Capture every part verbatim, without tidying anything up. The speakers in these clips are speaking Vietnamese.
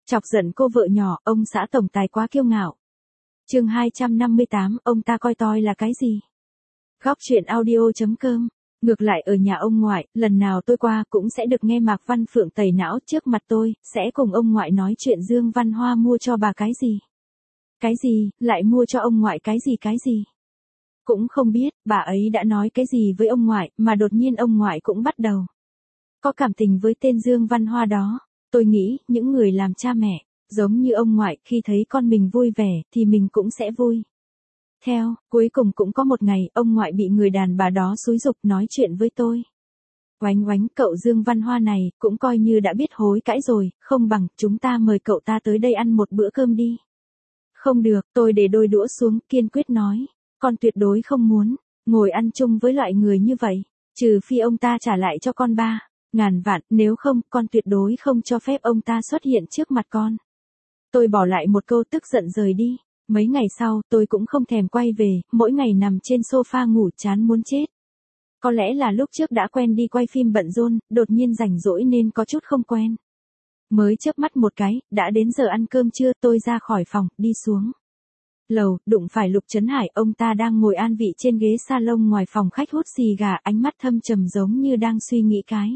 Chọc giận cô vợ nhỏ, ông xã tổng tài quá kiêu ngạo. Chương hai trăm năm mươi tám, ông ta coi tôi là cái gì? Góc truyện audio.com. Ngược lại ở nhà ông ngoại, lần nào tôi qua cũng sẽ được nghe Mạc Văn Phượng tẩy não trước mặt tôi, sẽ cùng ông ngoại nói chuyện Dương Văn Hoa mua cho bà cái gì. Cái gì, lại mua cho ông ngoại cái gì cái gì. Cũng không biết, bà ấy đã nói cái gì với ông ngoại, mà đột nhiên ông ngoại cũng bắt đầu có cảm tình với tên Dương Văn Hoa đó. Tôi nghĩ, những người làm cha mẹ, giống như ông ngoại, khi thấy con mình vui vẻ, thì mình cũng sẽ vui theo. Cuối cùng cũng có một ngày, ông ngoại bị người đàn bà đó xúi giục nói chuyện với tôi. Oánh oánh, cậu Dương Văn Hoa này, cũng coi như đã biết hối cãi rồi, không bằng, chúng ta mời cậu ta tới đây ăn một bữa cơm đi. Không được, tôi để đôi đũa xuống, kiên quyết nói. Con tuyệt đối không muốn ngồi ăn chung với loại người như vậy, trừ phi ông ta trả lại cho con ba ngàn vạn, nếu không, con tuyệt đối không cho phép ông ta xuất hiện trước mặt con. Tôi bỏ lại một câu tức giận rời đi. Mấy ngày sau, tôi cũng không thèm quay về, mỗi ngày nằm trên sofa ngủ chán muốn chết. Có lẽ là lúc trước đã quen đi quay phim bận rộn, đột nhiên rảnh rỗi nên có chút không quen. Mới chớp mắt một cái, đã đến giờ ăn cơm trưa, tôi ra khỏi phòng, đi xuống lầu, đụng phải Lục Trấn Hải, ông ta đang ngồi an vị trên ghế salon ngoài phòng khách hút xì gà, ánh mắt thâm trầm giống như đang suy nghĩ cái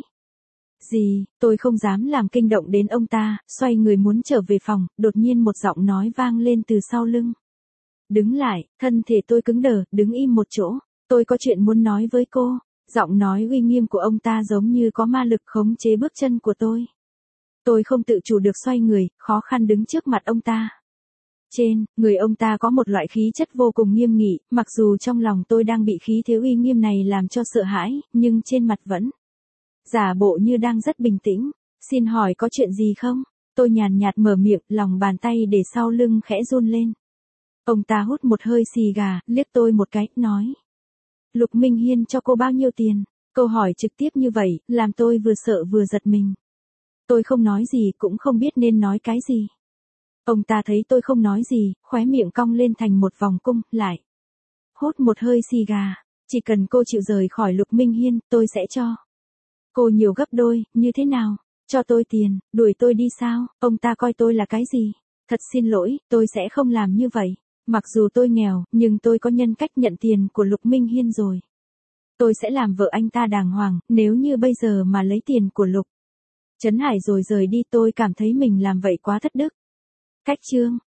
gì. Tôi không dám làm kinh động đến ông ta, xoay người muốn trở về phòng, đột nhiên một giọng nói vang lên từ sau lưng. Đứng lại, thân thể tôi cứng đờ, đứng im một chỗ. Tôi có chuyện muốn nói với cô. Giọng nói uy nghiêm của ông ta giống như có ma lực khống chế bước chân của tôi. Tôi không tự chủ được xoay người, khó khăn đứng trước mặt ông ta. Trên người ông ta có một loại khí chất vô cùng nghiêm nghị, mặc dù trong lòng tôi đang bị khí thế uy nghiêm này làm cho sợ hãi, nhưng trên mặt vẫn giả bộ như đang rất bình tĩnh. Xin hỏi có chuyện gì không? Tôi nhàn nhạt mở miệng, lòng bàn tay để sau lưng khẽ run lên. Ông ta hút một hơi xì gà, liếc tôi một cái, nói. Lục Minh Hiên cho cô bao nhiêu tiền? Câu hỏi trực tiếp như vậy, làm tôi vừa sợ vừa giật mình. Tôi không nói gì, cũng không biết nên nói cái gì. Ông ta thấy tôi không nói gì, khóe miệng cong lên thành một vòng cung, lại hút một hơi xì gà. Chỉ cần cô chịu rời khỏi Lục Minh Hiên, tôi sẽ cho cô nhiều gấp đôi. Như thế nào? Cho tôi tiền, đuổi tôi đi sao? Ông ta coi tôi là cái gì? Thật xin lỗi, tôi sẽ không làm như vậy. Mặc dù tôi nghèo, nhưng tôi có nhân cách nhận tiền của Lục Minh Hiên rồi. Tôi sẽ làm vợ anh ta đàng hoàng, nếu như bây giờ mà lấy tiền của Lục Trấn Hải rồi rời đi, tôi cảm thấy mình làm vậy quá thất đức. Cách chương.